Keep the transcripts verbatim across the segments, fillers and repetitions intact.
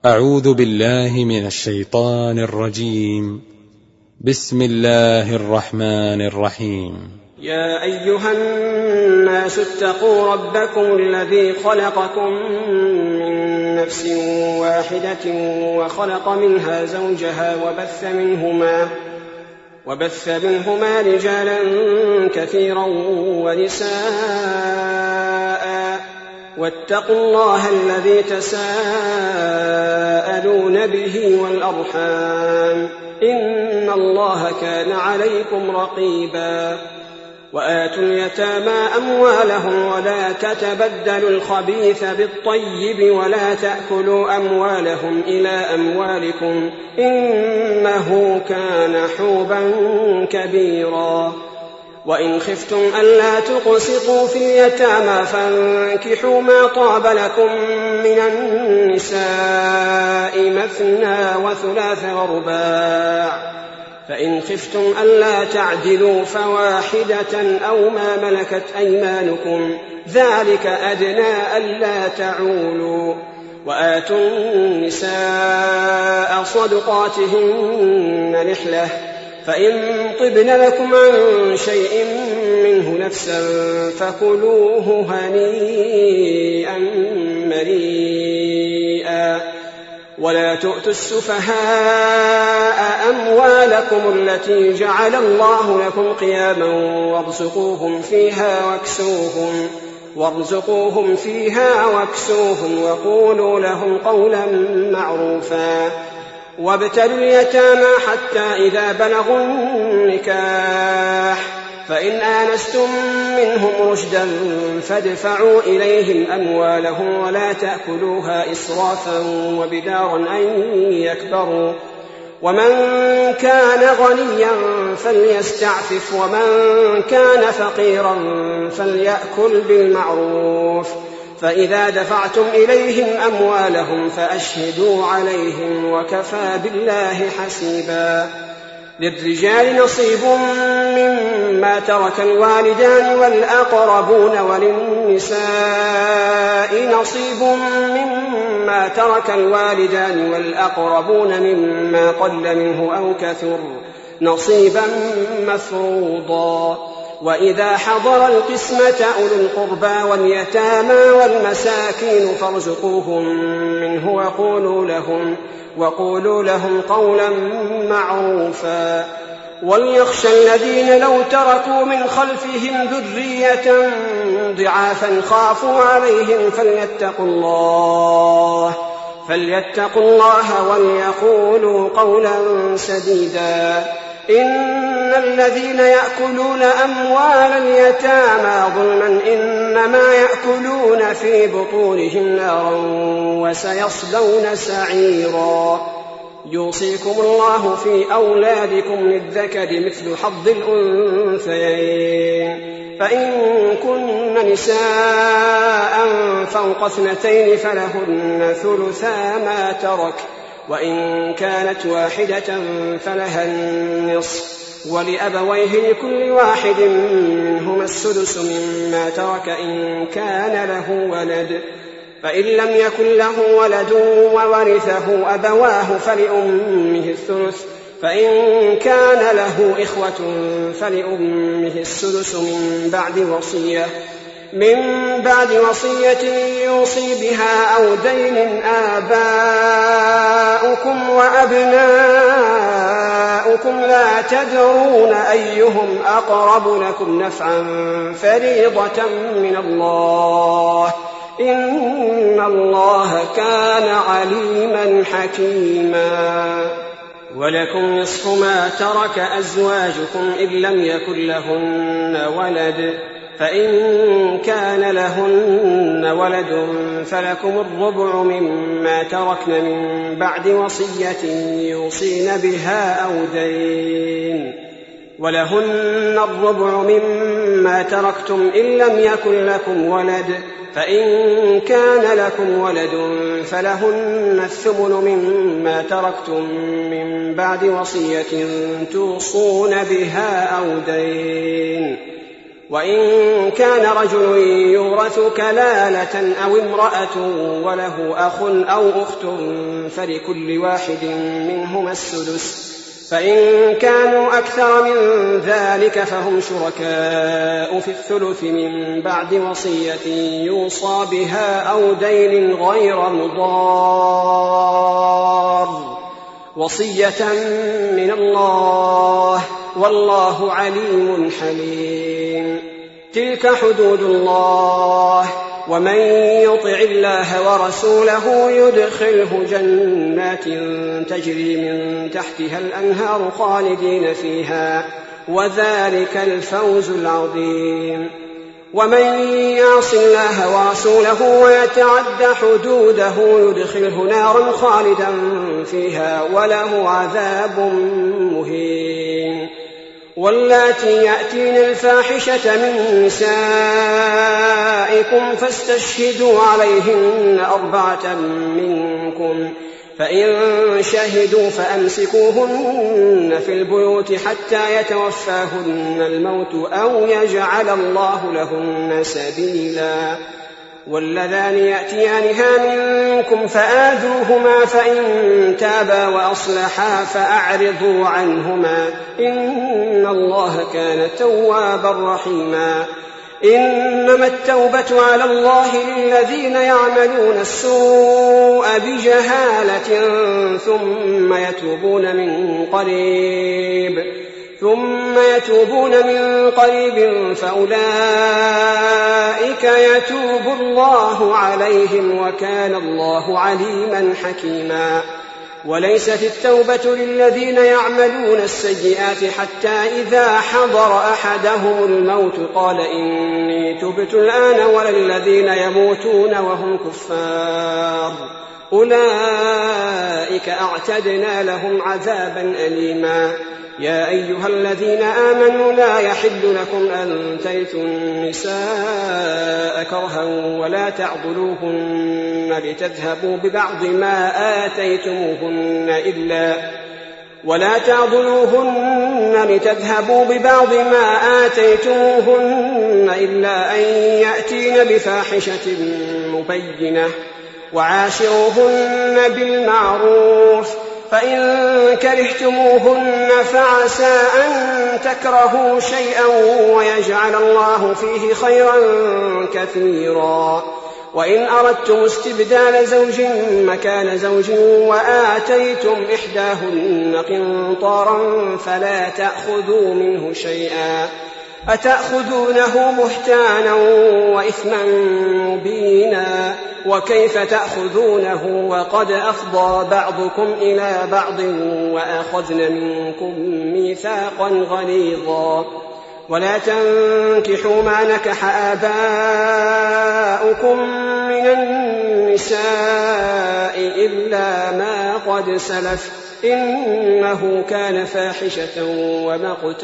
أعوذ بالله من الشيطان الرجيم. بسم الله الرحمن الرحيم. يا أيها الناس اتقوا ربكم الذي خلقكم من نفس واحدة وخلق منها زوجها وبث منهما, وبث منهما رجالا كثيرا ونساء واتقوا الله الذي تساءلون به والأرحام إن الله كان عليكم رقيبا. وآتوا اليتامى أموالهم ولا تتبدلوا الخبيث بالطيب ولا تأكلوا أموالهم إلى أموالكم إنه كان حوبا كبيرا. وإن خفتم ألا تقسطوا في اليتامى فانكحوا ما طاب لكم من النساء مثنى وثلاث ورباع، فإن خفتم ألا تعدلوا فواحدة أو ما ملكت أيمانكم ذلك أدنى ألا تعولوا. وآتوا النساء صدقاتهن نحلة، فإن طبن لكم عن شيء منه نفسا فكلوه هنيئا مريئا. ولا تؤتوا السفهاء أموالكم التي جعل الله لكم قياما وارزقوهم فيها واكسوهم, وارزقوهم فيها واكسوهم وقولوا لهم قولا معروفا. وابتلوا اليتامى حتى إذا بلغوا النكاح، فإن آنستم منهم رشدا فادفعوا إليهم أموالهم ولا تأكلوها إسرافا وبدارا أن يكبروا. ومن كان غنيا فليستعفف ومن كان فقيرا فليأكل بالمعروف. فإذا دفعتم إليهم أموالهم فأشهدوا عليهم وكفى بالله حسيبا. للرجال نصيب مما ترك الوالدان والأقربون وللنساء نصيب مما ترك الوالدان والأقربون مما قل منه أو كثر نصيبا مفروضا. وإذا حضر القسمة أولو القربى واليتامى والمساكين فارزقوهم منه وقولوا لهم, وقولوا لهم قولا معروفا. وليخشى الذين لو تركوا من خلفهم ذرية ضعافا خافوا عليهم فليتقوا الله, فليتقوا الله وليقولوا قولا سديدا. إن الذين يأكلون أموال اليتامى ظلما إنما يأكلون في بطونهم نارا وسيصلون سعيرا. يوصيكم الله في أولادكم للذكر مثل حظ الأنثيين، فإن كن نساء فوق اثنتين فلهن ثلثا ما ترك، وإن كانت واحدة فلها النصف، ولأبويه لكل واحد منهما السدس مما ترك إن كان له ولد. فإن لم يكن له ولد وورثه أبواه فلأمه الثلث، فإن كان له إخوة فلأمه السدس من بعد وصية من بعد وصية يوصي بها أو دين. آباؤكم وأبناؤكم لا تدرون أيهم أقرب لكم نفعا فريضة من الله إن الله كان عليما حكيما. ولكم نصف ما ترك أزواجكم إن لم يكن لهن ولد، فإن كان لهن ولد فلكم الربع مما تركن من بعد وصية يوصين بها أو دين. ولهن الربع مما تركتم إن لم يكن لكم ولد، فإن كان لكم ولد فلهن الثمن مما تركتم من بعد وصية توصون بها أو دين. وإن كان رجل يورث كلالة أو امرأة وله أخ أو أخت فلكل واحد منهما السدس، فإن كانوا أكثر من ذلك فهم شركاء في الثلث من بعد وصية يوصى بها أو دين غير مضار، وصية من الله، والله عليم حليم. تلك حدود الله، ومن يطع الله ورسوله يدخله جنات تجري من تحتها الأنهار خالدين فيها، وذلك الفوز العظيم. ومن يعص الله ورسوله ويتعد حدوده يدخله نارا خالدا فيها وله عذاب مهين. واللاتي يأتين الفاحشة من نسائكم فاستشهدوا عليهن أربعة منكم، فإن شهدوا فأمسكوهن في البيوت حتى يتوفاهن الموت أو يجعل الله لهن سبيلا. واللذان يأتيانها منكم فآذوهما، فإن تابا وأصلحا فأعرضوا عنهما، إن الله كان توابا رحيما. إنما التوبة على الله للذين يعملون السوء بجهالة ثم يتوبون من قريب ثم يتوبون من قريب فأولئك يتوب الله عليهم، وكان الله عليما حكيما. وليست التوبة للذين يعملون السيئات حتى إذا حضر أحدهم الموت قال إني تبت الآن، ولا الذين يموتون وهم كفار، أولئك أعتدنا لهم عذابا أليما. يا أيها الذين آمنوا لا يحل لكم أن ترثوا النساء كرها ولا تعضلوهن لتذهبوا ببعض ما آتيتموهن إلا ولا تعضلوهن لتذهبوا ببعض ما آتيتموهن إلا أن يأتين بفاحشة مبينة، وعاشروهن بالمعروف، فإن كرهتموهن فعسى أن تكرهوا شيئا ويجعل الله فيه خيرا كثيرا. وإن أردتم استبدال زوج مكان زوج وآتيتم إحداهن قنطارا فلا تأخذوا منه شيئا، أتأخذونه بهتانا وإثما مبينا، وكيف تأخذونه وقد أفضى بعضكم إلى بعض وأخذن منكم ميثاقا غليظا. ولا تنكحوا ما نكح آباؤكم من النساء إلا ما قد سلف، إنه كان فاحشة ومقتا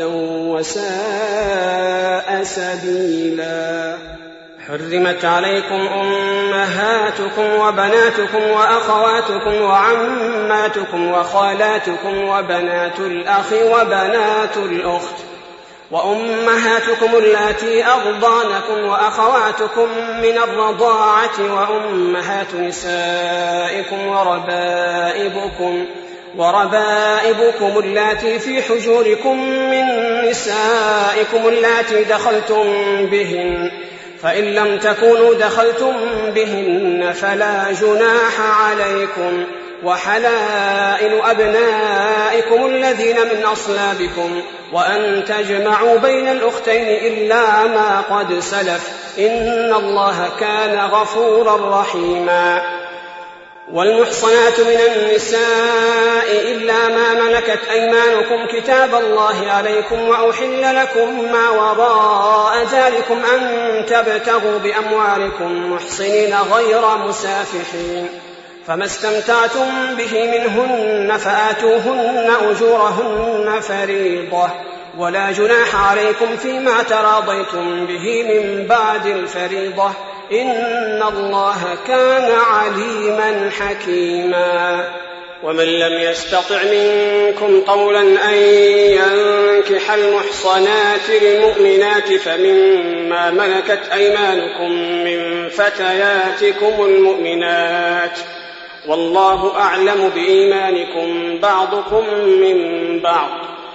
وساء سبيلا. حرمت عليكم أمهاتكم وبناتكم وأخواتكم وعماتكم وخالاتكم وبنات الأخ وبنات الأخت وأمهاتكم اللاتي أرضانكم وأخواتكم من الرضاعة وأمهات نسائكم وربائبكم وربائبكم اللاتي في حجوركم من نسائكم اللاتي دخلتم بهن، فإن لم تكونوا دخلتم بهن فلا جناح عليكم، وحلائل أبنائكم الذين من أصلابكم، وأن تجمعوا بين الأختين إلا ما قد سلف، إن الله كان غفورا رحيما. والمحصنات من النساء إلا ما ملكت أيمانكم كتاب الله عليكم، وأحل لكم ما وراء ذلكم أن تبتغوا بأموالكم محصنين غير مسافحين، فما استمتعتم به منهن فآتوهن أجورهن فريضة، ولا جناح عليكم فيما تراضيتم به من بعد الفريضة، إن الله كان عليما حكيما. ومن لم يستطع منكم طولا أن ينكح المحصنات المؤمنات فمما ملكت أيمانكم من فتياتكم المؤمنات، والله أعلم بإيمانكم بعضكم من بعض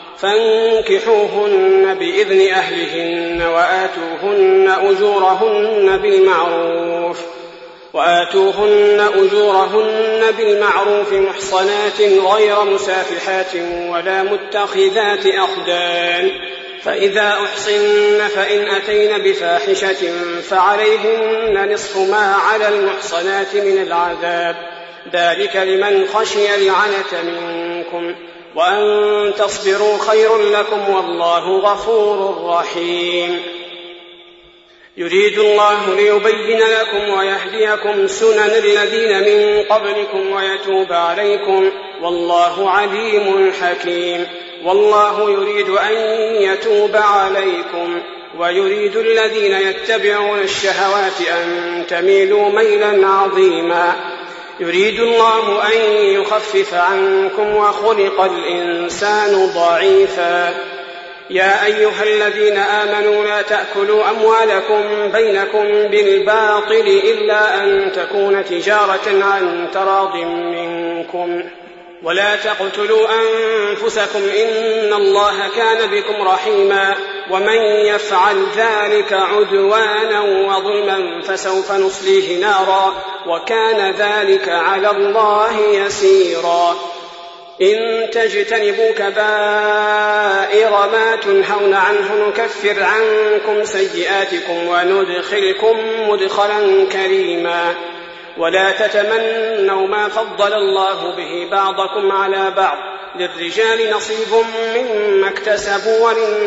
فانكحوهن بإذن أهلهن وآتوهن أجورهن بالمعروف وآتوهن أجورهن بالمعروف محصنات غير مسافحات ولا متخذات أخدان فإذا أحصن فإن أتين بفاحشة فعليهن نصف ما على المحصنات من العذاب ذلك لمن خشي العنة منكم وأن تصبروا خير لكم والله غفور رحيم يريد الله ليبين لكم ويهديكم سنن الذين من قبلكم ويتوب عليكم والله عليم حكيم والله يريد أن يتوب عليكم ويريد الذين يتبعون الشهوات أن تميلوا ميلا عظيما يريد الله أن يخفف عنكم وخلق الإنسان ضعيفا يا أيها الذين آمنوا لا تأكلوا أموالكم بينكم بالباطل إلا أن تكون تجارة عن تراض منكم ولا تقتلوا أنفسكم إن الله كان بكم رحيما ومن يفعل ذلك عدوانا وظلما فسوف نصليه نارا وكان ذلك على الله يسيرا إن تجتنبوا كبائر ما تنهون عنه نكفر عنكم سيئاتكم وندخلكم مدخلا كريما ولا تتمنوا ما فضل الله به بعضكم على بعض للرجال نصيب مما اكتسبوا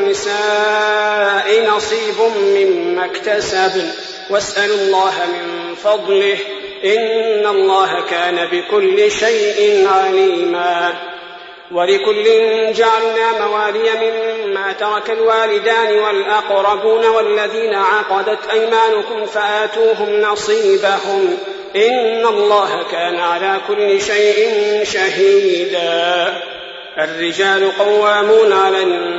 وللنساء نصيب مما اكتسبن واسألوا الله من فضله إن الله كان بكل شيء عليما ولكل جعلنا موالي مما ترك الوالدان والأقربون والذين عقدت أيمانكم فآتوهم نصيبهم إن الله كان على كل شيء شهيدا الرجال قوامون على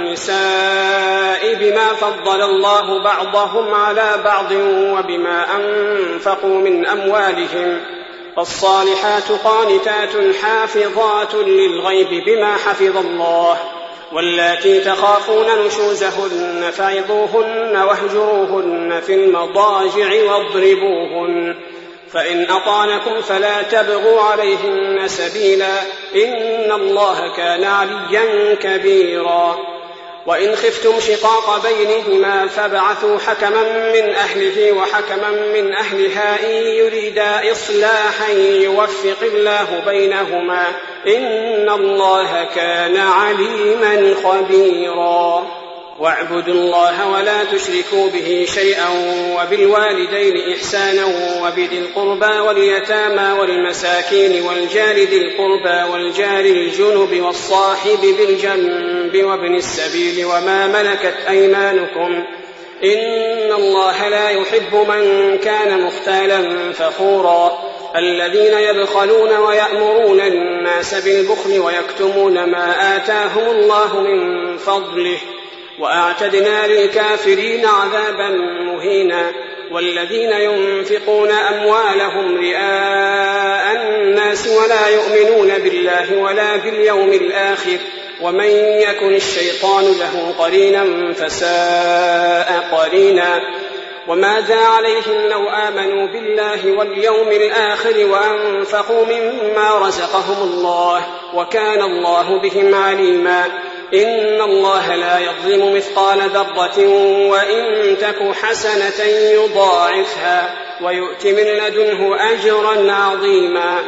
النساء بما فضل الله بعضهم على بعض وبما أنفقوا من أموالهم فالصالحات قانتات حافظات للغيب بما حفظ الله واللاتي تخافون نشوزهن فعظوهن واهجروهن في المضاجع واضربوهن فإن أطعنكم فلا تبغوا عليهن سبيلا إن الله كان عليا كبيرا وإن خفتم شقاق بينهما فابعثوا حكما من أهله وحكما من أهلها إن يريدا إصلاحا يوفق الله بينهما إن الله كان عليما خبيرا واعبدوا الله ولا تشركوا به شيئا وبالوالدين إحسانا وبذي القربى واليتامى والمساكين والجار ذي القربى والجار الجنب والصاحب بالجنب وابن السبيل وما ملكت أيمانكم إن الله لا يحب من كان مختالا فخورا الذين يبخلون ويأمرون الناس بالبخل ويكتمون ما آتاهم الله من فضله وأعتدنا للكافرين عذابا مهينا والذين ينفقون أموالهم رئاء الناس ولا يؤمنون بالله ولا باليوم الآخر ومن يكن الشيطان له قرينا فساء قرينا وماذا عليهم لو آمنوا بالله واليوم الآخر وأنفقوا مما رزقهم الله وكان الله بهم عليما إن الله لا يظلم مثقال ذرة وإن تك حسنة يضاعفها ويؤت من لدنه أجرا عظيما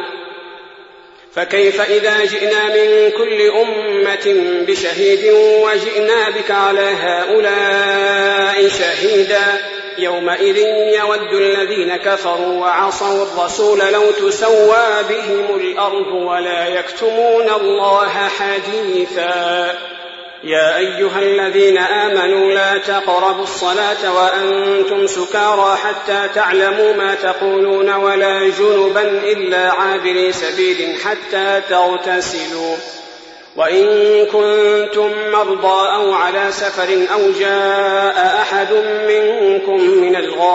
فكيف إذا جئنا من كل أمة بشهيد وجئنا بك على هؤلاء شهيدا يومئذ يود الذين كفروا وعصوا الرسول لو تسوى بهم الأرض ولا يكتمون الله حديثا يا أيها الذين آمنوا لا تقربوا الصلاة وأنتم سكارى حتى تعلموا ما تقولون ولا جنبا إلا عابري سبيل حتى تغتسلوا وإن كنتم مرضى أو على سفر أو جاء أحد منكم من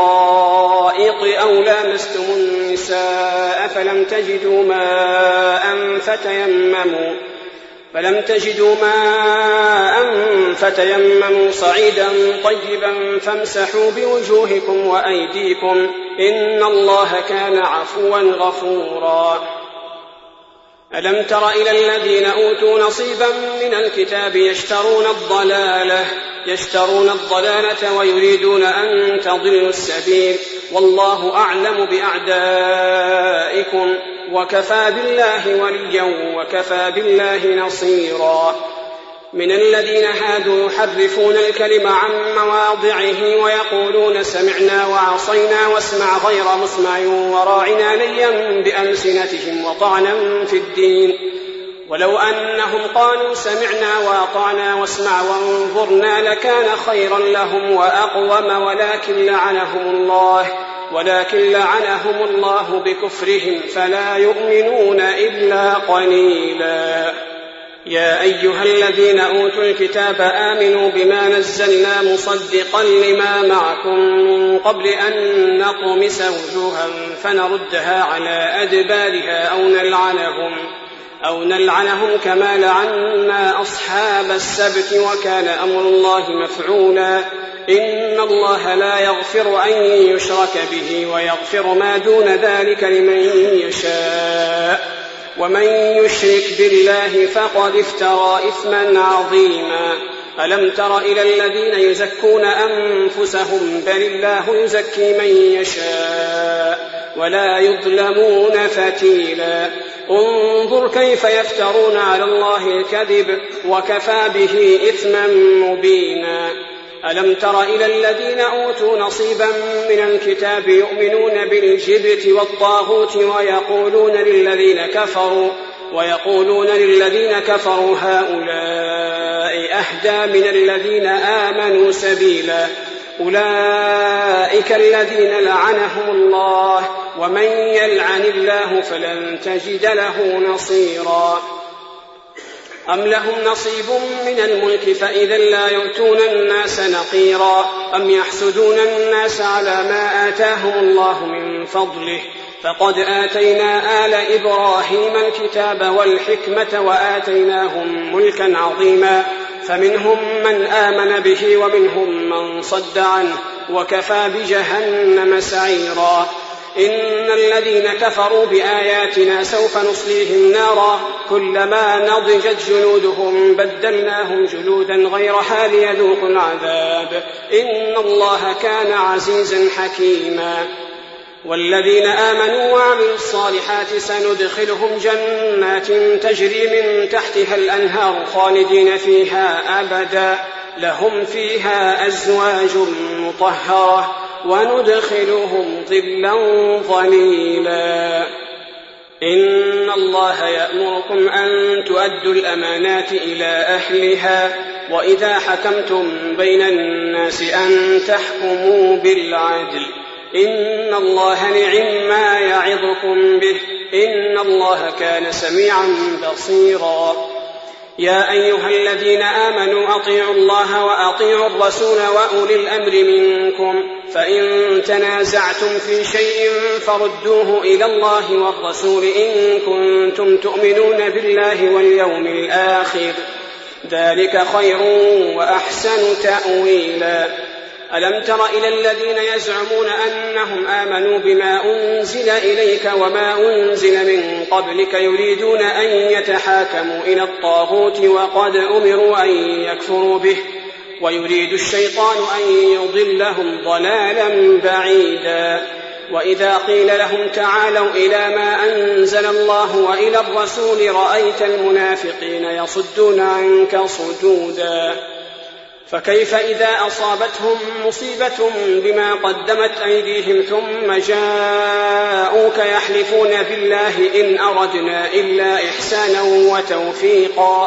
الغائط أو لامستم النساء فلم تجدوا ماء فتيمموا فلم تجدوا ماء فتيمموا صعيدا طيبا فامسحوا بوجوهكم وأيديكم إن الله كان عفوا غفورا. ألم تر إلى الذين أوتوا نصيبا من الكتاب يشترون الضلالة يشترون الضلالة ويريدون أن تضلوا السبيل والله أعلم بأعدائكم وكفى بالله وليا وكفى بالله نصيرا. من الذين هادوا يحرفون الكلم عن مواضعه ويقولون سمعنا وعصينا واسمع غير مسمع وراعنا ليا بألسنتهم وطعنا في الدين ولو أنهم قالوا سمعنا وأطعنا واسمع وانظرنا لكان خيرا لهم وأقوم ولكن لعنهم الله ولكن لعنهم الله بكفرهم فلا يؤمنون إلا قليلا. يا أيها الذين أوتوا الكتاب آمنوا بما نزلنا مصدقا لما معكم من قبل أن نطمس وجوها فنردها على أدبارها أو نلعنهم أو نلعنهم كما لعنا أصحاب السبت وكان أمر الله مفعولا. إن الله لا يغفر أن يشرك به ويغفر ما دون ذلك لمن يشاء ومن يشرك بالله فقد افترى إثما عظيما. ألم تر إلى الذين يزكون أنفسهم بل الله يزكي من يشاء ولا يظلمون فتيلا. انظر كيف يفترون على الله الكذب وكفى به إثما مبينا. ألم تر إلى الذين أوتوا نصيبا من الكتاب يؤمنون بالجبت والطاغوت ويقولون للذين كفروا ويقولون للذين كفروا هؤلاء أهدى من الذين آمنوا سبيلا. أولئك الذين لعنهم الله ومن يلعن الله فلن تجد له نصيرا. أم لهم نصيب من الملك فإذا لا يؤتون الناس نقيرا. أم يحسدون الناس على ما آتاهم الله من فضله فقد آتينا آل إبراهيم الكتاب والحكمة وآتيناهم ملكا عظيما فمنهم من آمن به ومنهم من صد عنه وكفى بجهنم سعيرا. إن الذين كفروا بآياتنا سوف نصليهم نارا كلما نضجت جلودهم بدلناهم جلودا غيرها ليذوقوا العذاب إن الله كان عزيزا حكيما. والذين آمنوا وعملوا الصالحات سندخلهم جنات تجري من تحتها الأنهار خالدين فيها أبدا لهم فيها أزواج مطهرة وندخلهم ظلا ظليلا. إن الله يأمركم أن تؤدوا الأمانات إلى أهلها وإذا حكمتم بين الناس أن تحكموا بالعدل إن الله نعم ما يعظكم به إن الله كان سميعا بصيرا. يا أيها الذين آمنوا أطيعوا الله وأطيعوا الرسول وأولي الأمر منكم فإن تنازعتم في شيء فردوه إلى الله والرسول إن كنتم تؤمنون بالله واليوم الآخر ذلك خير وأحسن تأويلا. ألم تر إلى الذين يزعمون أنهم آمنوا بما أنزل إليك وما أنزل من قبلك يريدون أن يتحاكموا إلى الطاغوت وقد أمروا أن يكفروا به ويريد الشيطان أن يضلهم ضلالا بعيدا. وإذا قيل لهم تعالوا إلى ما أنزل الله وإلى الرسول رأيت المنافقين يصدون عنك صدودا. فكيف إذا أصابتهم مصيبة بما قدمت أيديهم ثم جاءوك يحلفون بالله إن أردنا إلا إحسانا وتوفيقا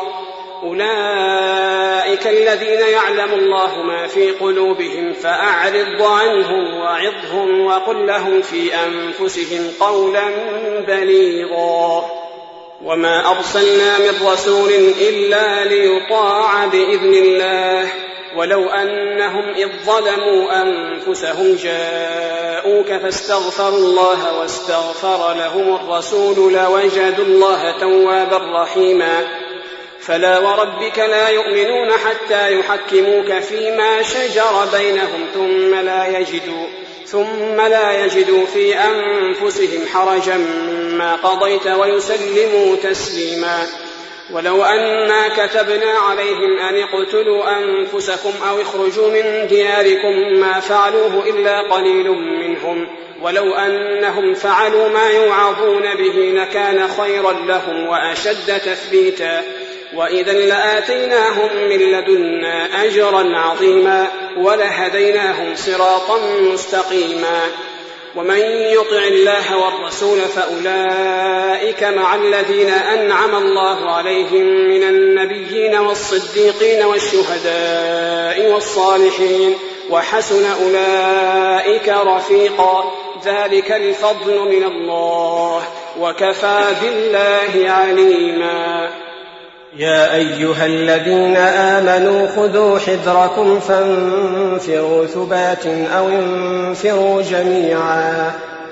أولئك الذين يعلم الله ما في قلوبهم فأعرض عنهم وعظهم وقل لهم في أنفسهم قولا بليغا. وما أرسلنا من رسول إلا ليطاع بإذن الله ولو أنهم إذ ظلموا أنفسهم جاءوك فاستغفروا الله واستغفر لهم الرسول لوجدوا الله توابا رحيما فلا وربك لا يؤمنون حتى يحكموك فيما شجر بينهم ثم لا يجدوا ثم لا يجدوا في أنفسهم حرجا مما قضيت ويسلموا تسليما ولو أنا كتبنا عليهم أن اقتلوا أنفسكم أو اخرجوا من دياركم ما فعلوه إلا قليل منهم ولو أنهم فعلوا ما يوعظون به لكان خيرا لهم وأشد تثبيتا وإذا لآتيناهم من لدنا أجرا عظيما ولهديناهم صراطا مستقيما ومن يطع الله والرسول فأولئك مع الذين أنعم الله عليهم من النبيين والصديقين والشهداء والصالحين وحسن أولئك رفيقا ذلك الفضل من الله وكفى بالله عليما. يا أيها الذين آمنوا خذوا حذركم فانفروا ثبات أو انفروا جميعا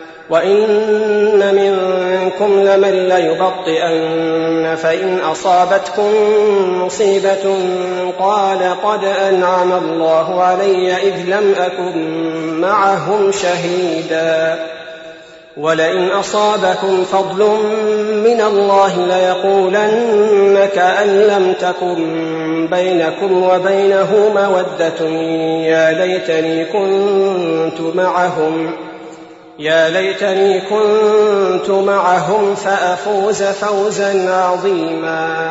وإن منكم لمن ليبطئن فإن أصابتكم مصيبة قال قد أنعم الله علي إذ لم أكن معهم شهيدا ولئن أصابكم فضل من الله ليقولن كأن لم تكن بينكم وبينه مودة يا ليتني كنت معهم يا ليتني كنت معهم فأفوز فوزا عظيما.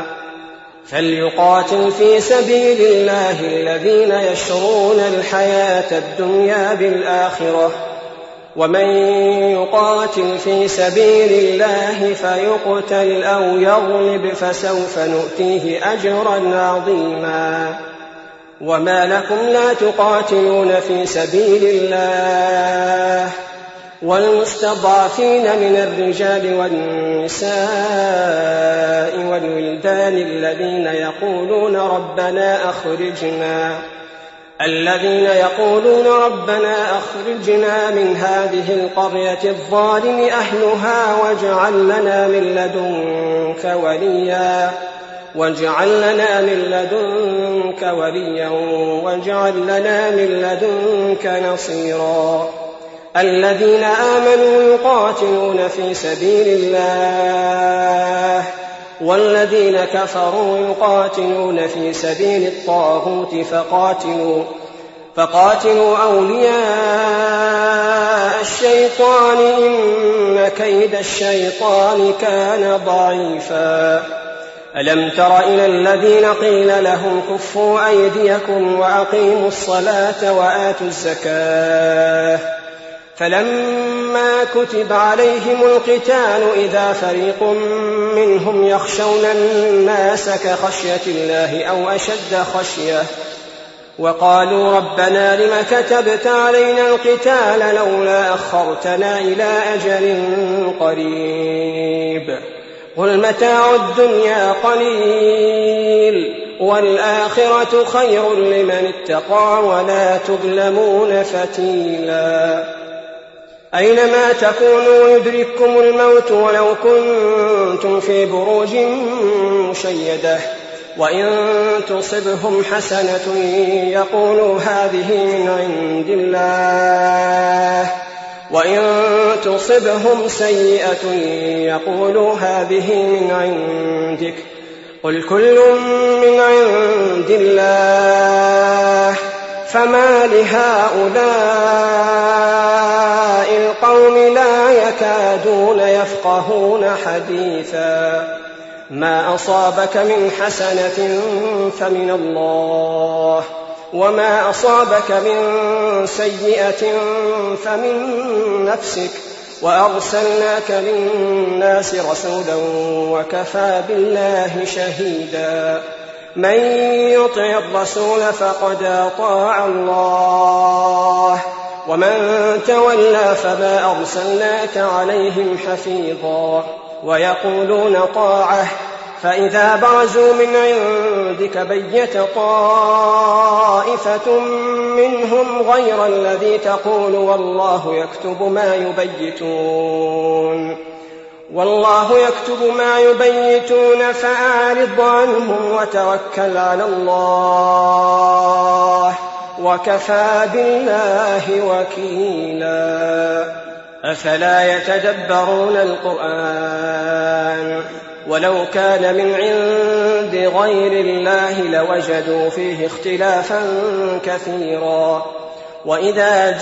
فليقاتل في سبيل الله الذين يشرون الحياة الدنيا بالآخرة ومن يقاتل في سبيل الله فيقتل أو يغلب فسوف نؤتيه أجرا عظيما. وما لكم لا تقاتلون في سبيل الله والمستضعفين من الرجال والنساء والولدان الذين يقولون ربنا أخرجنا الذين يقولون ربنا أخرجنا من هذه القرية الظالم أهلها واجعل لنا من لدنك وليا واجعل لنا من لدنك وليا واجعل لنا من لدنك نصيرا. الذين آمنوا يقاتلون في سبيل الله والذين كفروا يقاتلون في سبيل الطاغوت فقاتلوا فقاتلوا أولياء الشيطان إن كيد الشيطان كان ضعيفا. ألم تر إلى الذين قيل لهم كفوا أيديكم وأقيموا الصلاة وآتوا الزكاة فلما كتب عليهم القتال إذا فريق منهم يخشون الناس كخشية الله أو أشد خشية وقالوا ربنا لم كتبت علينا القتال لولا أخرتنا إلى أجل قريب قل متاع الدنيا قليل والآخرة خير لمن اتقى ولا تظلمون فتيلا. أينما تكونوا يدرككم الموت ولو كنتم في بروج مشيدة وإن تصبهم حسنة يقولوا هذه من عند الله وإن تصبهم سيئة يقولوا هذه من عندك قل كل من عند الله فما لهؤلاء القوم لا يكادون يفقهون حديثا. ما أصابك من حسنة فمن الله وما أصابك من سيئة فمن نفسك وأرسلناك للناس رسولا وكفى بالله شهيدا. من يطع الرسول فقد أطاع الله ومن تولى فما أرسلناك عليهم حفيظا ويقولون طاعة فإذا برزوا من عندك بيت طائفة منهم غير الذي تقول والله يكتب ما يبيتون والله يكتب ما يبيتون فأعرض عنهم وتوكل على الله وكفى بالله وكيلا. أفلا يتدبرون القرآن ولو كان من عند غير الله لوجدوا فيه اختلافا كثيرا. وإذا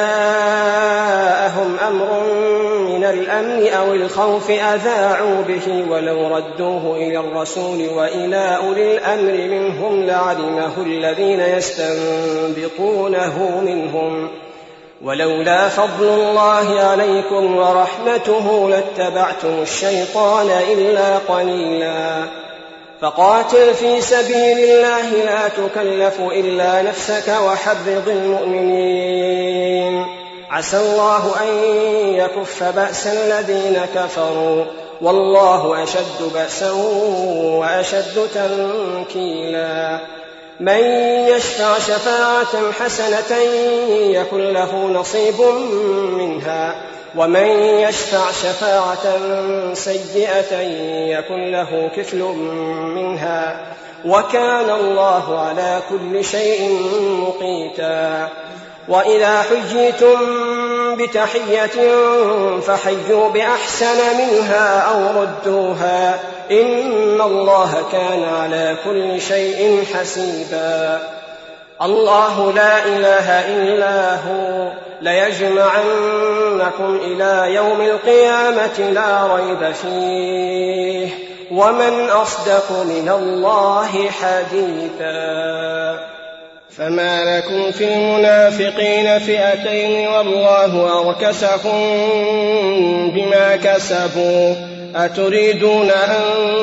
جاءهم أمر من الأمن أو الخوف أذاعوا به ولو ردوه إلى الرسول وإلى أولي الأمر منهم لعلمه الذين يستنبطونه منهم ولولا فضل الله عليكم ورحمته لاتبعتم الشيطان إلا قليلا. فقاتل في سبيل الله لا تكلف إلا نفسك وحرض المؤمنين عسى الله أن يكف بأس الذين كفروا والله أشد بأسا وأشد تنكيلا. من يشفع شفاعة حسنة يكن له نصيب منها ومن يشفع شفاعة سيئة يكن له كفل منها وكان الله على كل شيء مقيتا. وإذا حييتم بتحية فحيوا بأحسن منها أو ردوها إن الله كان على كل شيء حسيبا. الله لا إله إلا هو ليجمعنكم إلى يوم القيامة لا ريب فيه ومن أصدق من الله حديثا. فما لكم في المنافقين فئتين والله أركسهم بما كسبوا أتريدون أن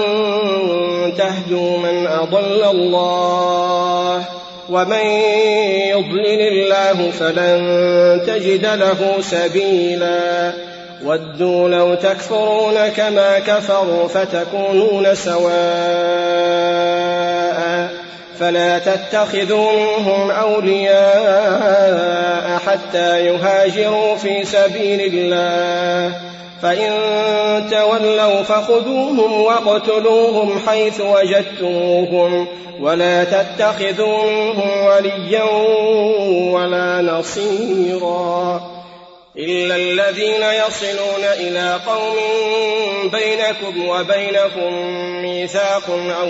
تهدوا من أضل الله ومن يضلل الله فلن تجد له سبيلا. ودوا لو تكفرون كما كفروا فتكونون سواء فلا تتخذوا منهم أولياء حتى يهاجروا في سبيل الله فإن تولوا فخذوهم واقتلوهم حيث وجدتموهم ولا تتخذوا منهم وليا ولا نصيرا إلا الذين يصلون إلى قوم بينكم وبينهم ميثاق أو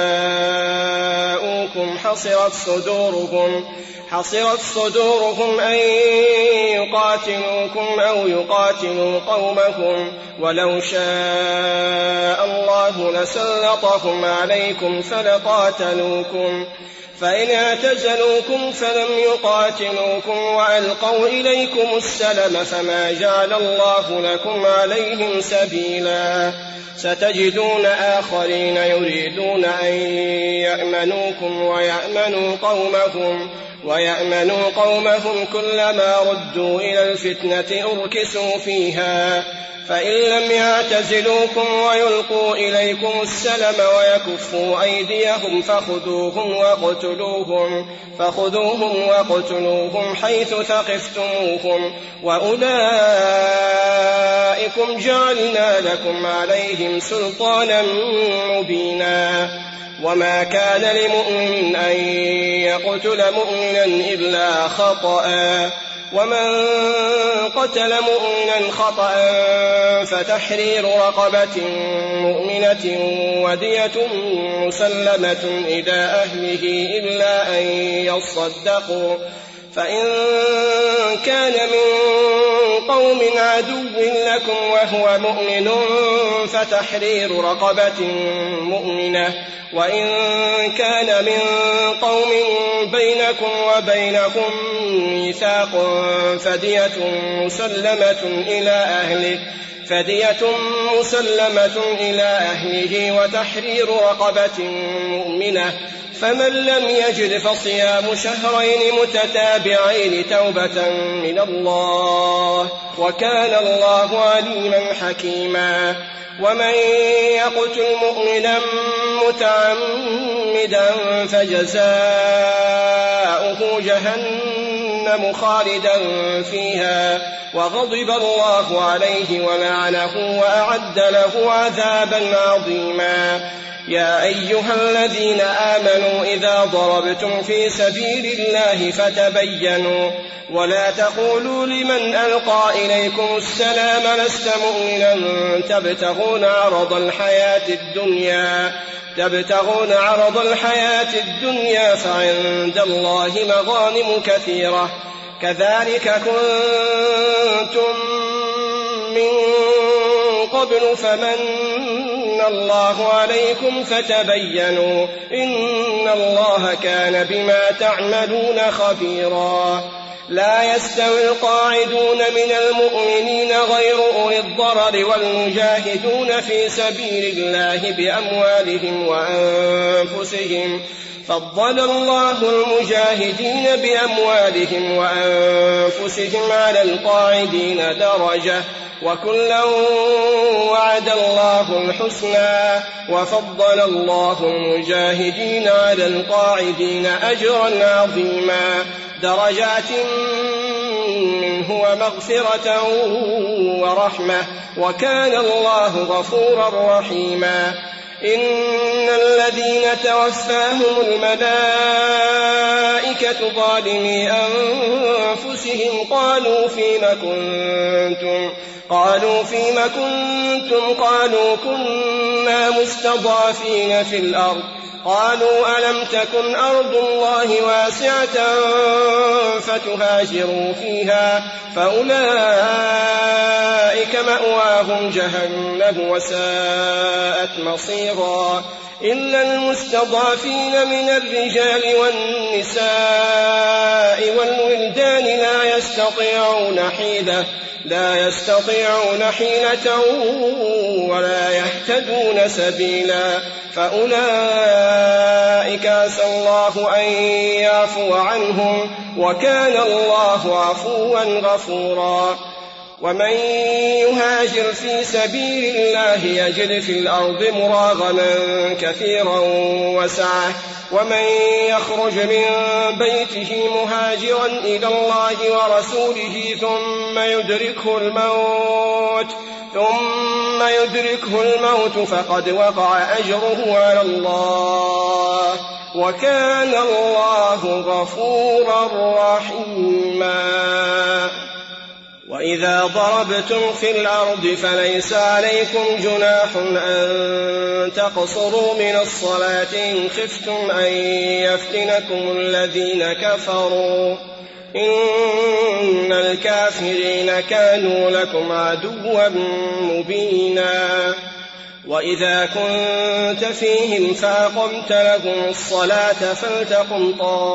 جاءوكم حصرت صدورهم حصرت صدورهم أن يقاتلوكم أو يقاتلوا قومكم ولو شاء الله لسلطهم عليكم فلقاتلوكم فإن اعتزلوكم فلم يقاتلوكم وألقوا إليكم السلم فما جعل الله لكم عليهم سبيلا. ستجدون آخرين يريدون أن يأمنوكم ويأمنوا قومهم ويأمنوا قومهم كلما ردوا إلى الفتنة أركسوا فيها فإن لم يعتزلوكم ويلقوا إليكم السلم ويكفوا أيديهم فخذوهم وقتلوهم فخذوهم وقتلوهم حيث ثقفتموهم وأولئكم جعلنا لكم عليهم سلطانا مبينا. وما كان لمؤمن أن يقتل مؤمنا إلا خطأ ومن قتل مؤمنا خطأ فتحرير رقبة مؤمنة ودية مسلمة إلى أهله إلا أن يصدقوا فإن كان من قوم عدو لكم وهو مؤمن فتحرير رقبة مؤمنة وإن كان من قوم بينكم وبينهم ميثاق فدية مسلمة إلى أهله فدية مسلمة إلى أهله وتحرير رقبة مؤمنة فمن لم يجد فصيام شهرين متتابعين توبة من الله وكان الله عليما حكيما. ومن يقتل مؤمنا متعمدا فجزاؤه جهنم خالدا فيها وغضب الله عليه ولعنه وأعد له عذابا عظيما. يا أيها الذين آمنوا إذا ضربتم في سبيل الله فتبينوا ولا تقولوا لمن ألقى إليكم السلام لست مؤمنا تبتغون عرض الحياة الدنيا تبتغون عرض الحياة الدنيا فعند الله مغانم كثيرة كذلك كنتم من قبل فمن الله عليكم فتبينوا إن الله كان بما تعملون خبيرا. لا يستوي القاعدون من المؤمنين غير أولي الضرر والمجاهدون في سبيل الله بأموالهم وأنفسهم فضل الله المجاهدين بأموالهم وأنفسهم على القاعدين درجة وكلا وعد الله الحسنى وفضل الله المجاهدين على القاعدين أجرا عظيما درجات منه ومغفرة ورحمة وكان الله غفورا رحيما. إن الذين توفاهم الملائكة ظالمي أنفسهم قالوا فيم كنتم قالوا فيم كنتم قالوا كنا مستضعفين في الأرض قالوا ألم تكن أرض الله واسعة فتهاجروا فيها فأولئك مأواهم جهنم وساءت مصيرا. إلا المستضعفين من الرجال والنساء والولدان لا يستطيعون حيلة لا يستطيعون حيلة ولا يهتدون سبيلا فأولئك عسى الله أن يعفو عنهم وكان الله عفوا غفورا. ومن يهاجر في سبيل الله يجد في الأرض مراغما كثيرا وسعة ومن يخرج من بيته مهاجرا إلى الله ورسوله ثم يدركه الموت ثم يدركه الموت فقد وقع أجره على الله وكان الله غفورا رحيما. وإذا ضربتم في الأرض فليس عليكم جناح أن تقصروا من الصلاة إن خفتم أن يفتنكم الذين كفروا إن الكافرين كانوا لكم عدوا مبينا. وإذا كنت فيهم فأقمت لهم الصلاة فلتقم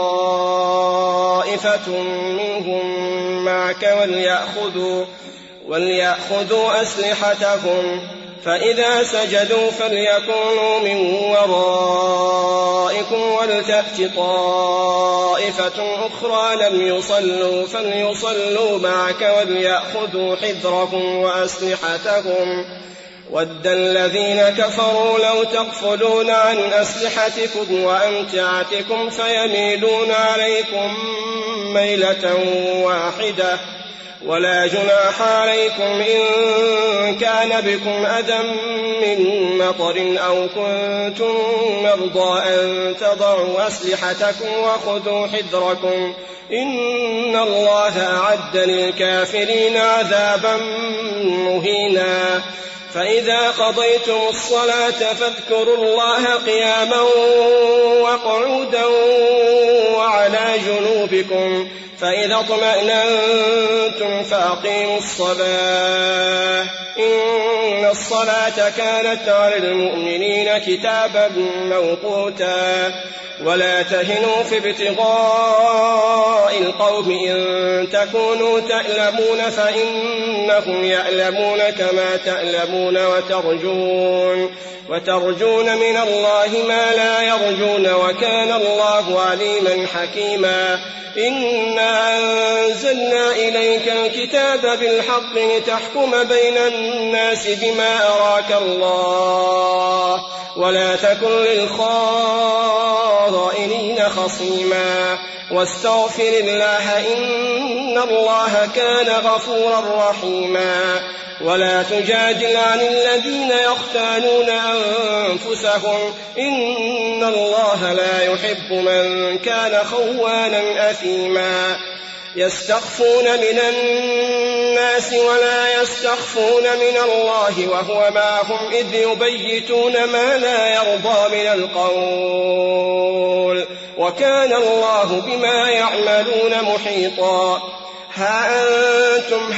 طائفة منهم معك وليأخذوا, وليأخذوا أسلحتهم فإذا سجدوا فليكونوا من ورائكم ولتأت طائفة أخرى لم يصلوا فليصلوا معك وليأخذوا حذرهم وأسلحتهم ود الذين كفروا لو تغفلون عن أسلحتكم وأمتعتكم فيميلون عليكم ميلة واحدة ولا جناح عليكم إن كان بكم أذى من مطر أو كنتم مرضى أن تضعوا أسلحتكم وخذوا حذركم إن الله أعد للكافرين عذابا مهينا. فإذا قضيتم الصلاة فاذكروا الله قياما وقعودا وعلى جنوبكم فإذا اطمأننتم فأقيموا الصلاة إن الصلاة كانت على المؤمنين كتابا موقوتا. ولا تهنوا في ابتغاء القوم إن تكونوا تألمون فإنهم يألمون كما تألمون وترجون, وترجون من الله ما لا يرجون وكان الله عليما حكيما. إنا أنزلنا إليك الكتاب بالحق لتحكم بين الناس بما أراك الله ولا تكن للخائنين خصيما واستغفر الله إن الله كان غفورا رحيما. ولا تجادل عن الذين يختانون أنفسهم إن الله لا يحب من كان خوانا أثيما. يستخفون من الناس ولا يستخفون من الله وهو معهم إذ يبيتون ما لا يرضى من القول وكان الله بما يعملون محيطا. ها أنتم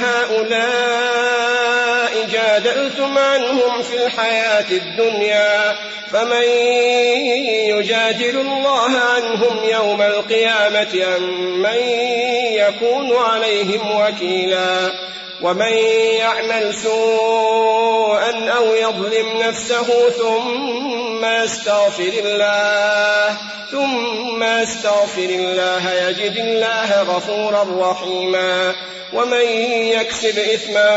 هؤلاء جادلتم عنهم في الحياة الدنيا فمن يجادل الله عنهم يوم القيامة أم من يكون عليهم وكيلا. ومن يعمل سوءا أو يظلم نفسه ثم يستغفر الله ثم يستغفر الله يجد الله غفورا رحيما. ومن يكسب إثما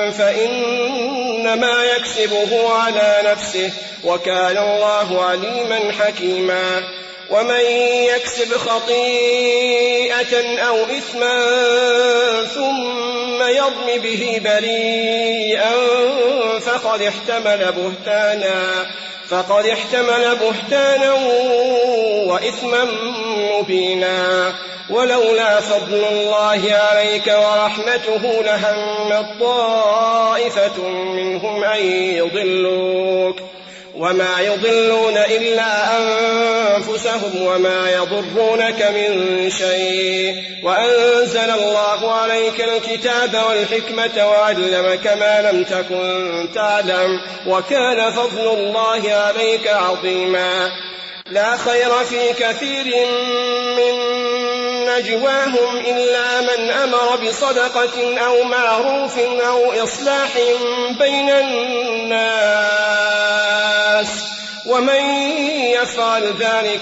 فإنما يكسبه على نفسه وكان الله عليما حكيما. ومن يكسب خطيئة أو إثما ثم يرم به بريئا فقد احتمل بهتانا فقد احتمل بهتانا وإثما مبينا. ولولا فضل الله عليك ورحمته لهمت طائفة منهم أن يضلوك وما يضلون إلا أنفسهم وما يضرونك من شيء. وأنزل الله عليك الكتاب والحكمة وعلمك ما لم تكن تعلم وكان فضل الله عليك عظيما. لا خير في كثير من نجواهم إلا من أمر بصدقة أو معروف أو إصلاح بين الناس ومن يفعل ذلك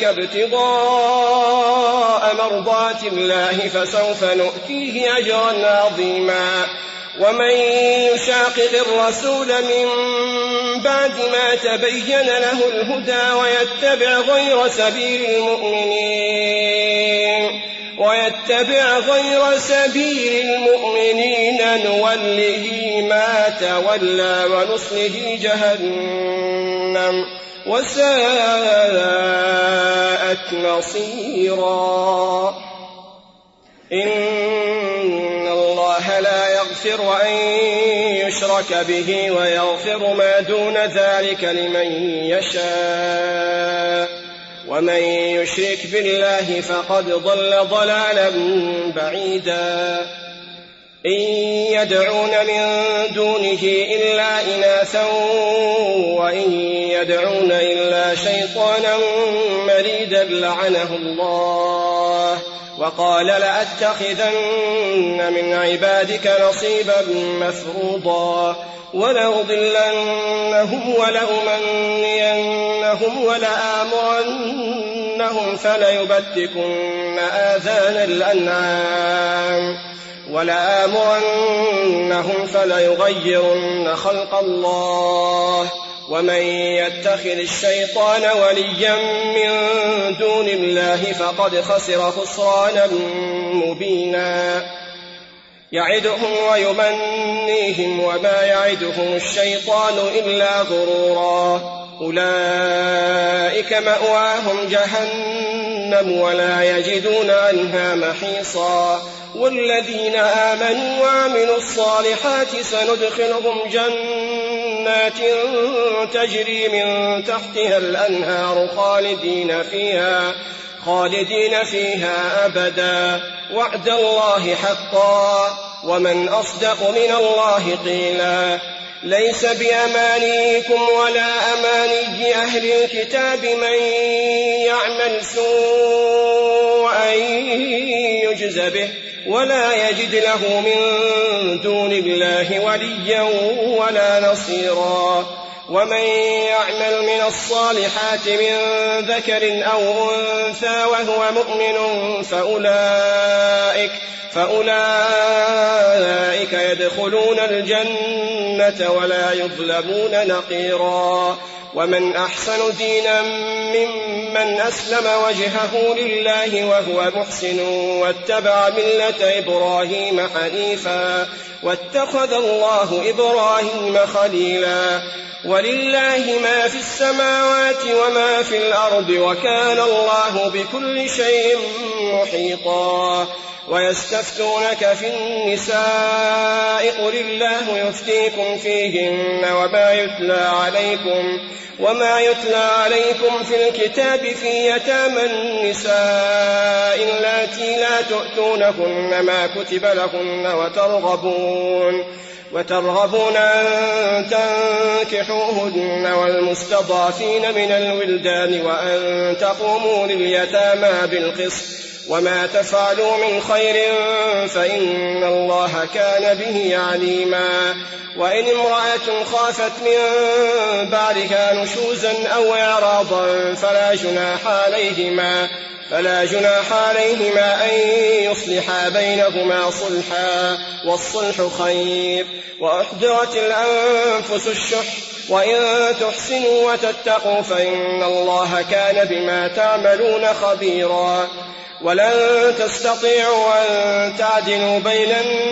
ابتغاء مرضات الله فسوف نؤتيه أجرا عظيما. ومن يشاقق الرسول من بعد ما تبين له الهدى ويتبع غير سبيل المؤمنين ويتبع غير سبيل المؤمنين نوله ما تولى ونصله جهنم وساءت مصيرا. إن الله لا يغفر أن يشرك به ويغفر ما دون ذلك لمن يشاء ومن يشرك بالله فقد ضل ضلالا بعيدا. إن يدعون من دونه إلا إناثا وإن يدعون إلا شيطانا مريدا لعنه الله وقال لأتخذن من عبادك نصيبا مفروضا ولأضلنهم ولأمنينهم ولآمرنهم فليبتكن آذان الأنعام ولآمرنهم فليغيرن خلق الله ومن يتخذ الشيطان وليا من دون الله فقد خسر خسرانا مبينا. يعدهم ويمنيهم وما يعدهم الشيطان إلا غرورا. أولئك مأواهم جهنم ولا يجدون عنها محيصا. والذين آمنوا وعملوا الصالحات سندخلهم جنات تجري من تحتها الأنهار خالدين فيها خالدين فيها أبدا وعد الله حقا ومن أصدق من الله قيلا. ليس بأمانيكم ولا أماني أهل الكتاب من يعمل سوءا يجز به ولا يجد له من دون الله وليا ولا نصيرا. ومن يعمل من الصالحات من ذكر أو أنثى وهو مؤمن فأولئك, فأولئك يدخلون الجنة ولا يظلمون نقيرا. ومن أحسن دينا ممن أسلم وجهه لله وهو محسن واتبع ملة إبراهيم حنيفا واتخذ الله إبراهيم خليلا. ولله ما في السماوات وما في الأرض وكان الله بكل شيء محيطا. ويستفتونك في النساء قل الله يفتيكم فيهن وما يتلى عليكم وما يتلى عليكم في الكتاب في يتامى النساء اللاتي لا تؤتونهن ما كتب لهن وترغبون وترغبون أن تنكحوهن والمستضعفين من الولدان وأن تقوموا لليتامى بالقسط وما تفعلوا من خير فإن الله كان به عليما. وإن امرأة خافت من بعدها نشوزا أو إعراضا فلا جناح عليهما فلا جناح عليهما أن يصلحا بينهما صلحا والصلح خير. وأحضرت الأنفس الشح وإن تحسنوا وتتقوا فإن الله كان بما تعملون خبيرا. ولن تستطيعوا أن تعدلوا بين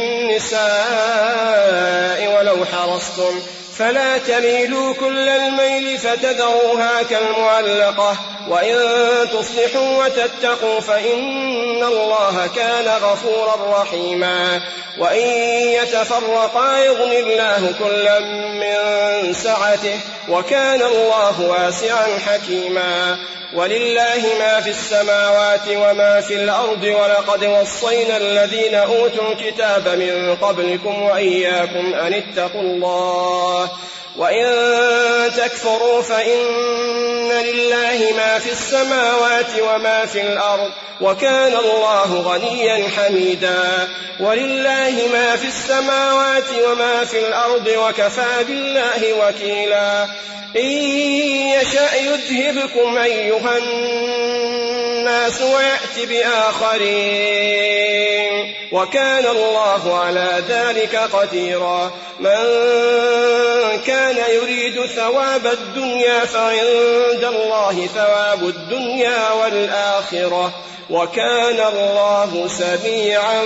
النساء ولو حرصتم فلا تميلوا كل الميل فتذروها كالمعلقة وإن تصلحوا وتتقوا فإن الله كان غفورا رحيما. وإن يتفرقا يغن الله كلا من سعته وكان الله واسعا حكيما. ولله ما في السماوات وما في الأرض ولقد وصينا الذين أوتوا الكتاب من قبلكم وإياكم أن اتقوا الله. وإن تكفروا فإن لله ما في السماوات وما في الأرض وكان الله غنيا حميدا. ولله ما في السماوات وما في الأرض وكفى بالله وكيلا. إن يشأ يذهبكم أيها الناس ويأت بآخرين وكان الله على ذلك قديرا. من كان يريد ثواب الدنيا فعند الله ثواب الدنيا والآخرة وكان الله سميعا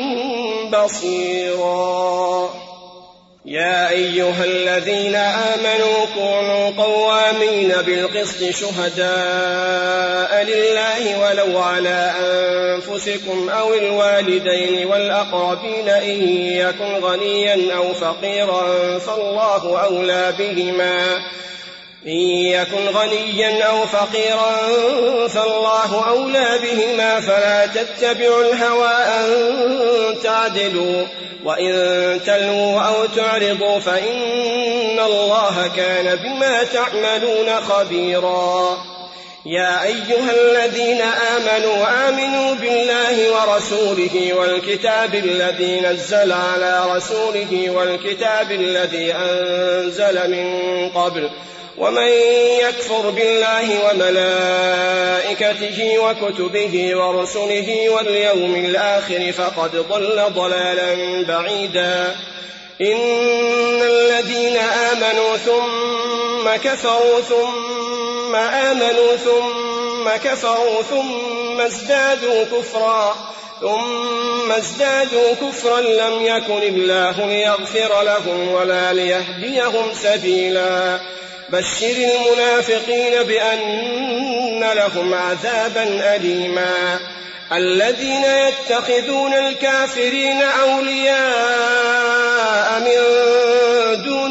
بصيرا. يا أيها الذين آمنوا كونوا قوامين بالقسط شهداء لله ولو على أنفسكم أو الوالدين والأقربين إن يكن غنيا أو فقيرا فالله أولى بهما إن يكن غنيا أو فقيرا فالله أولى بهما فلا تتبعوا الهوى أن تعدلوا وإن تلووا أو تعرضوا فإن الله كان بما تعملون خبيرا. يا أيها الذين آمنوا آمنوا بالله ورسوله والكتاب الذي نزل على رسوله والكتاب الذي أنزل من قبل ومن يكفر بالله وملائكته وكتبه ورسله واليوم الآخر فقد ضل ضلالا بعيدا. إن الذين آمنوا ثم كفروا ثم آمنوا ثم كفروا ثم ازدادوا كفرا ثم ازدادوا كفرا لم يكن الله ليغفر لهم ولا ليهديهم سبيلا. بشر المنافقين بأن لهم عذابا أليما. الذين يتخذون الكافرين أولياء من دون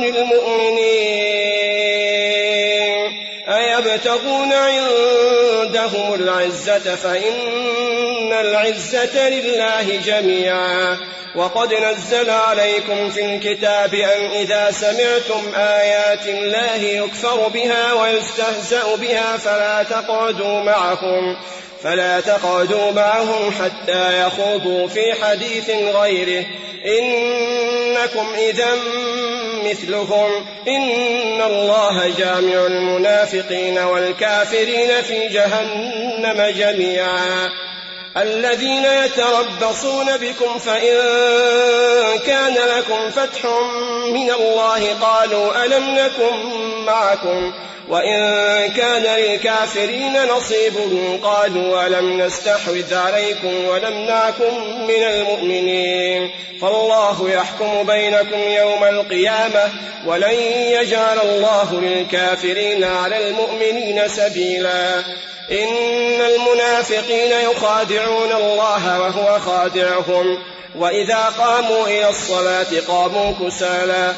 المؤمنين أيبتغون عندهم العزة فإن العزة لله جميعا. وقد نزل عليكم في الكتاب أن إذا سمعتم آيات الله يكفر بها ويستهزأ بها فلا تقعدوا معهم فلا تقعدوا معهم حتى يخوضوا في حديث غيره إنكم إذا مثلهم إن الله جامع المنافقين والكافرين في جهنم جميعا. الذين يتربصون بكم فإن كان لكم فتح من الله قالوا ألم نكن معكم وإن كان للكافرين نصيب قالوا ألم نستحوذ عليكم ونمنعكم من المؤمنين فالله يحكم بينكم يوم القيامة ولن يجعل الله للكافرين على المؤمنين سبيلا. إن المنافقين يخادعون الله وهو خادعهم وإذا قاموا إلى الصلاة قاموا كسالى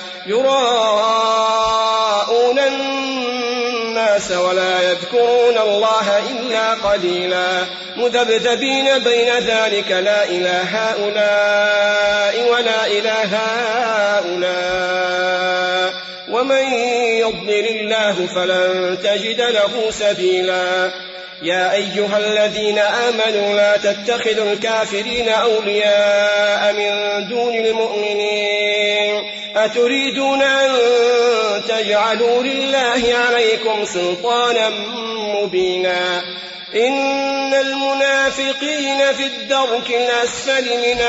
يراءون الناس ولا يذكرون الله إلا قليلا مذبذبين بين ذلك لا إله هؤلاء ولا إله هؤلاء ومن يضلل الله فلن تجد له سبيلا. يا أيها الذين آمنوا لا تتخذوا الكافرين أولياء من دون المؤمنين أتريدون أن تجعلوا لله عليكم سلطانا مبينا. إن المنافقين في الدرك الأسفل من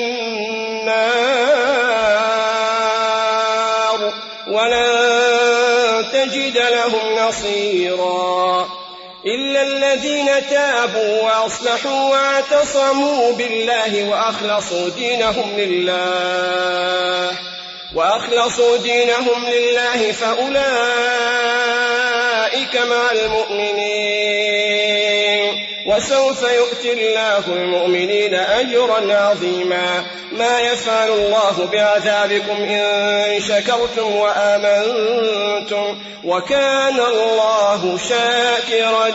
النار ولن تجد لهم نصيرا إلا الذين تابوا وأصلحوا واعتصموا بالله وأخلصوا دينهم لله وأخلصوا دينهم لله فأولئك مع المؤمنين وسوف يؤتي الله المؤمنين أجرا عظيما. ما يفعل الله بعذابكم إن شكرتم وآمنتم وكان الله شاكرا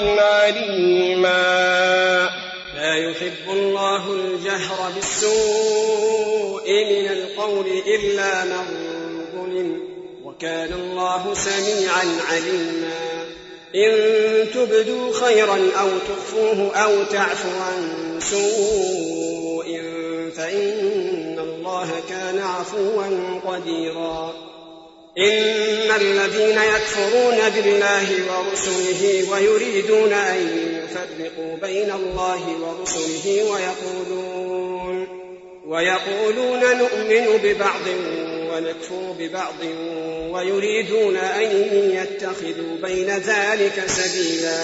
عليما. لا يحب الله الجهر بالسوء من القول إلا من ظلم وكان الله سميعا عليما. إن تبدوا خيرا أو تخفوه أو تعفوا عن سوء فإن الله كان عفوا قديرا. إن الذين يكفرون بالله ورسله ويريدون أن يفرقوا بين الله ورسله ويقولون, ويقولون نؤمن ببعض ونكفر ببعض ويريدون أن يتخذوا بين ذلك سبيلا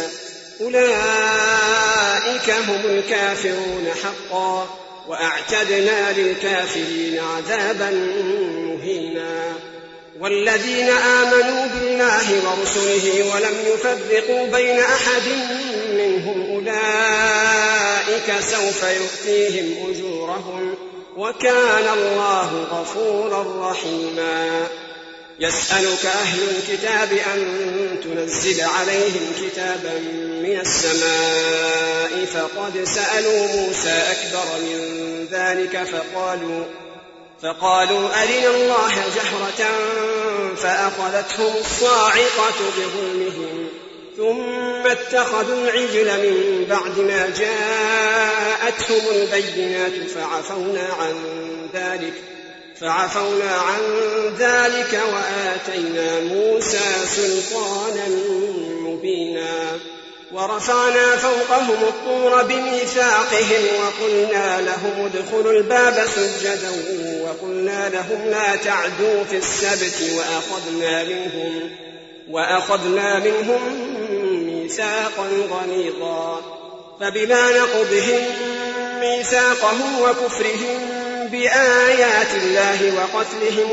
أولئك هم الكافرون حقا وأعتدنا للكافرين عذابا مهينا. والذين آمنوا بالله ورسله ولم يفرقوا بين أحد منهم أولئك سوف يؤتيهم أجورهم وكان الله غفورا رحيما. يسألك أهل الكتاب أن تنزل عليهم كتابا من السماء فقد سألوا موسى أكبر من ذلك فقالوا فقالوا أرنا الله جهرة فأخذتهم الصاعقة بظلمهم ثم اتخذوا العجل من بعد ما جاءتهم البينات فعفونا عن ذلك فعفونا عن ذلك وآتينا موسى سلطانا مبينا. ورفعنا فوقهم الطور بميثاقهم وقلنا لهم ادخلوا الباب سجدا وقلنا لهم لا تعدوا في السبت وأخذنا منهم, وأخذنا منهم ميثاقا غليظا. فبما نقضهم ميثاقهم وكفرهم بآيات الله وقتلهم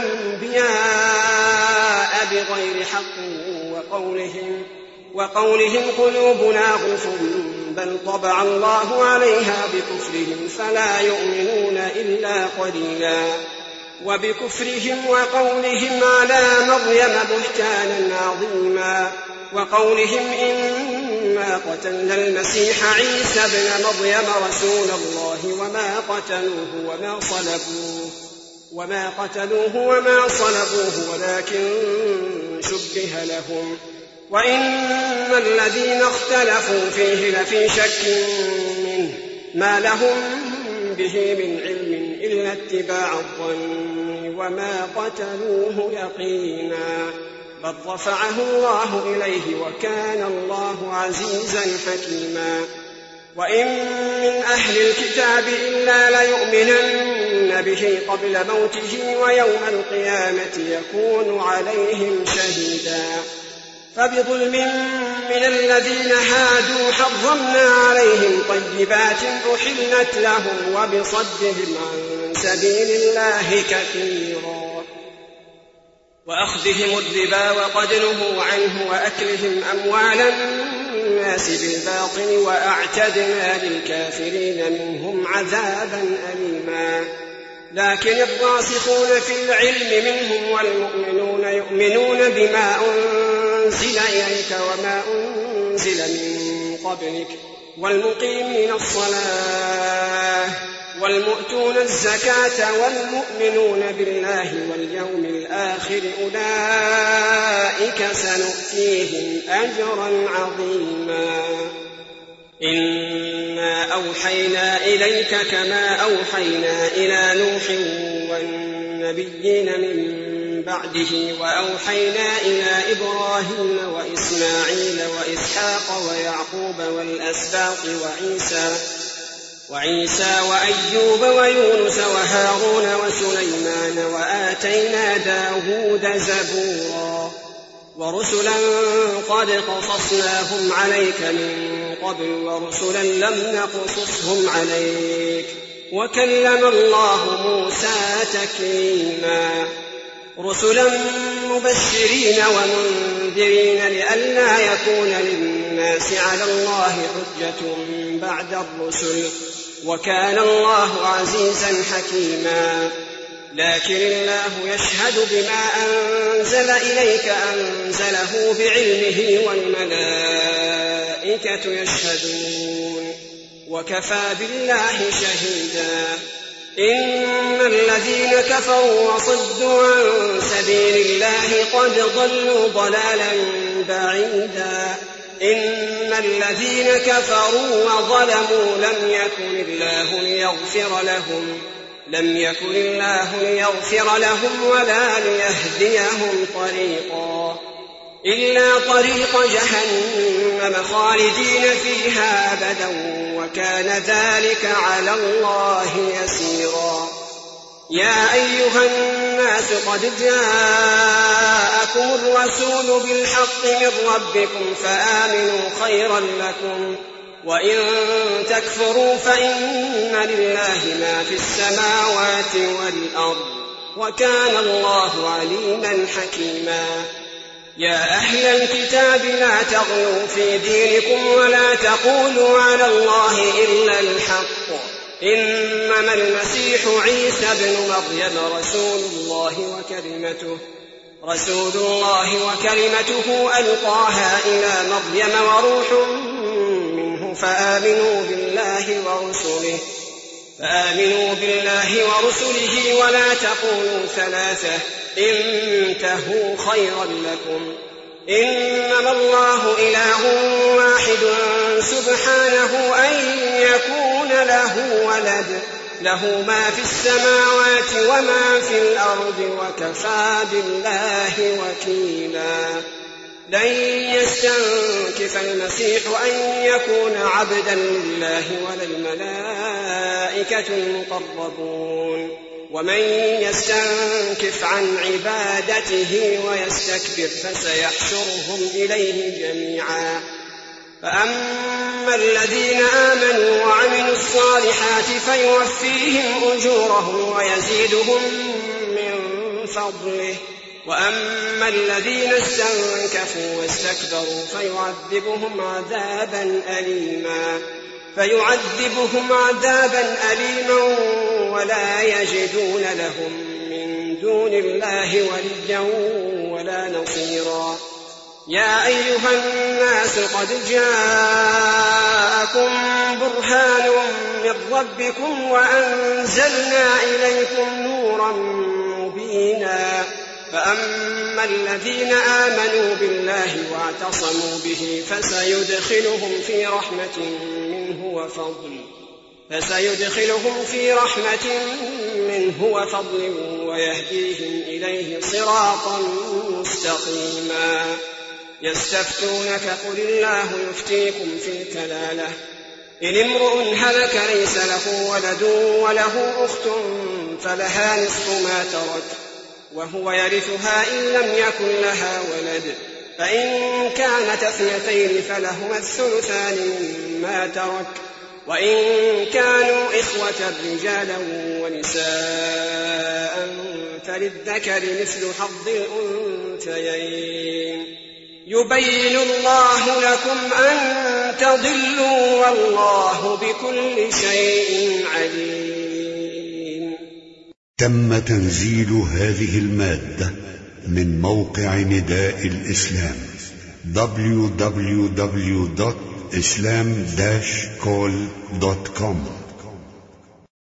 الأنبياء بغير حق وقولهم, وقولهم قلوبنا غلف بل طبع الله عليها بكفرهم فلا يؤمنون إلا قليلا. وبكفرهم وقولهم على مريم بهتانا عظيما وقولهم إنا قتلنا المسيح عيسى ابن مريم رسول الله وما قتلوه وما صلبوه وما قتلوه وما صلبوه ولكن شبه لهم وإن الذين اختلفوا فيه لفي شك منه ما لهم به من علم إلا اتباع الظن وما قتلوه يقينا بل رفعه الله إليه وكان الله عزيزا حكيما وإن من أهل الكتاب إلا ليؤمنن به قبل موته ويوم القيامة يكون عليهم شهيدا فبظلم من الذين هادوا حرمنا عليهم طيبات أحلت لهم وبصدهم عن سبيل الله كثيرا وأخذهم الربا وقد نهوا عنه وأكلهم أموال الناس بالباطل وأعتدنا للكافرين منهم عذابا أليما لكن الراسخون في العلم منهم والمؤمنون يؤمنون بما أنزل إليك وما أنزل من قبلك والمقيمين الصلاة والمؤتون الزكاة والمؤمنون بالله واليوم الآخر أولئك سنؤتيهم أجرا عظيما إنا أوحينا إليك كما أوحينا إلى نوح والنبيين من بعده وأوحينا إلى إبراهيم وإسماعيل وإسحاق ويعقوب والأسباط وعيسى وعيسى وأيوب ويونس وهارون وسليمان وآتينا داود زبورا ورسلا قد قصصناهم عليك من قبل ورسلا لم نقصصهم عليك وكلم الله موسى تكليما رسلا مبشرين ومنذرين لئلا يكون للناس على الله حجة بعد الرسل وكان الله عزيزا حكيما لكن الله يشهد بما أنزل إليك أنزله بعلمه والملائكة يشهدون وكفى بالله شهيدا إن الذين كفروا وصدوا عن سبيل الله قد ضلوا ضلالا بعيدا إن الذين كفروا وظلموا لم يكن الله ليغفر لهم لم يكن الله ليغفر لهم ولا ليهديهم طريقا إلا طريق جهنم خالدين فيها أبدا وكان ذلك على الله يسيرا يا أيها الناس قد جاءكم الرسول بالحق من ربكم فآمنوا خيرا لكم وإن تكفروا فإن لله ما في السماوات والأرض وكان الله عليما حكيما يا أهل الكتاب لا تغلوا في دينكم ولا تقولوا على الله إلا الحق إنما المسيح عيسى ابن مريم رسول الله وكلمته رسول الله وكلمته ألقاها إلى مريم وروح منه فآمنوا بالله ورسله فآمنوا بالله ورسله ولا تقولوا ثلاثة انتهوا خيرا لكم إنما الله إله واحد سبحانه أن يكون له ولد له ما في السماوات وما في الأرض وكفى بالله وكيلا لن يستنكف المسيح أن يكون عبدا لله ولا الملائكة المقربون ومن يستنكف عن عبادته ويستكبر فسيحشرهم إليه جميعا فأما الذين آمنوا وعملوا الصالحات فيوفيهم أجورهم ويزيدهم من فضله وأما الذين استنكفوا واستكبروا فيعذبهم عذابا أليما فيعذبهم عذابا أليما ولا يجدون لهم من دون الله وليا ولا نصيرا يا أيها الناس قد جاءكم برهان من ربكم وأنزلنا إليكم نورا مبينا فأما الذين آمنوا بالله واعتصموا به فسيدخلهم في رحمة منه وفضل فسيدخلهم في رحمة منه وفضل ويهديهم إليه صراطا مستقيما. يستفتونك قل الله يفتيكم في الكلالة إن امرؤ هلك ليس له ولد وله أخت فلها نصف ما ترك وهو يرثها إن لم يكن لها ولد فإن كانت اثنتين فلهما الثلثان مما ترك وإن كانوا إخوة رجالا ونساء فللذكر مثل حظ الأنثيين. يبين الله لكم أن تضلوا والله بكل شيء عليم. تم تنزيل هذه المادة من موقع نداء الإسلام دبليو دبليو دبليو دوت إسلام داش كول دوت كوم.